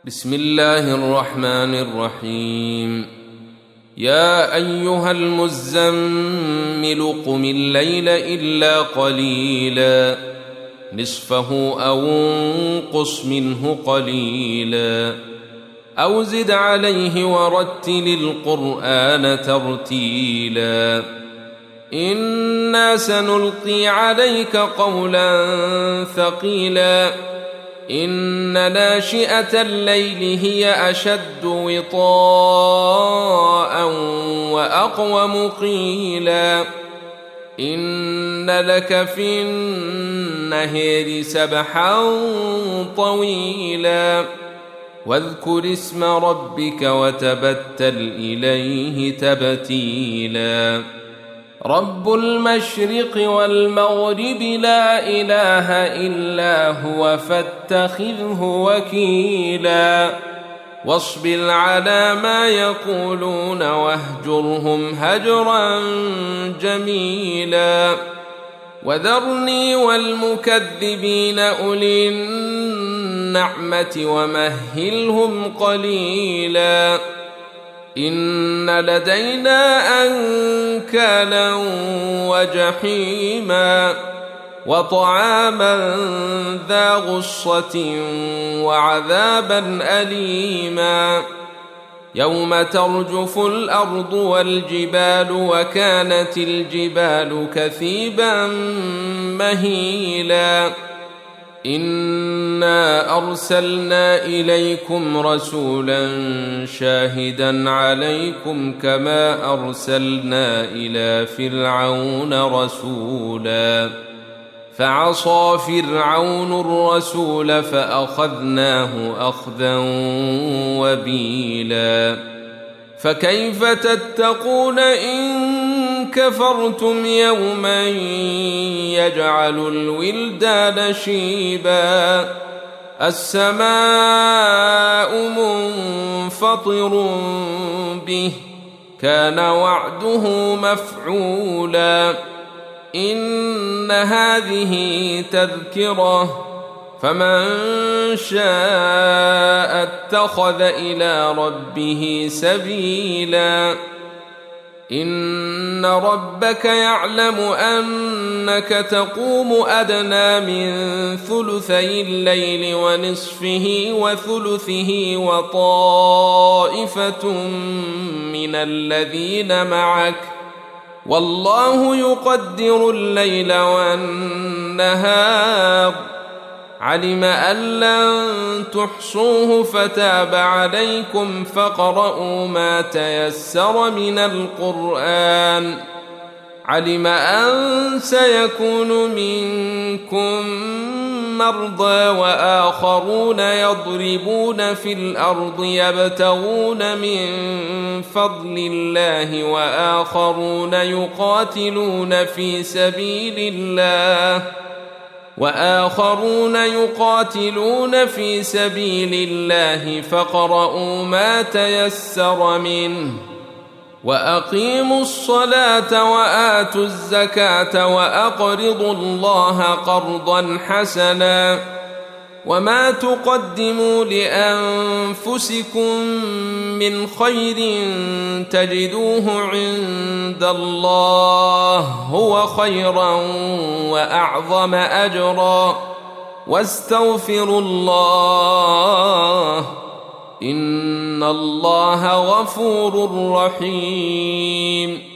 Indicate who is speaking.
Speaker 1: بسم الله الرحمن الرحيم. يا أيها المزمل قم الليل إلا قليلا نصفه أو انقص منه قليلا أو زد عليه ورتل القرآن ترتيلا إنا سنلقي عليك قولا ثقيلا إن ناشئة الليل هي أشد وطاء وأقوم قيلا إن لك في النهار سبحا طويلا واذكر اسم ربك وتبتل إليه تبتيلا رب المشرق والمغرب لا إله إلا هو فاتخذه وكيلا واصبر على ما يقولون واهجرهم هجرا جميلا وذرني والمكذبين أولي النعمة ومهلهم قليلا إن لدينا أنكالا وجحيما وطعاما ذا غصة وعذابا أليما يوم ترجف الأرض والجبال وكانت الجبال كثيبا مهيلا إنا أرسلنا إليكم رسولا شاهدا عليكم كما أرسلنا إلى فرعون رسولا فعصى فرعون الرسول فأخذناه أخذا وبيلا فكيف تتقون إن كفرتم يوما يجعل الولدان شيبا السماء منفطر به كان وعده مفعولا إن هذه تذكرة فمن شاء اتخذ إلى ربه سبيلا إن ربك يعلم أنك تقوم أدنى من ثلثي الليل ونصفه وثلثه وطائفة من الذين معك والله يقدر الليل والنهار علم أن لن تحصوه فتاب عليكم فاقرؤوا ما تيسر من القرآن علم أن سيكون منكم مرضى وآخرون يضربون في الأرض يبتغون من فضل الله وآخرون يقاتلون في سبيل الله فاقرؤوا ما تيسر منه وأقيموا الصلاة وآتوا الزكاة وأقرضوا الله قرضا حسنا وما تقدموا لأنفسكم من خير تجدوه عند الله هو خيرا وأعظم أجرا واستغفروا الله إن الله غفور رحيم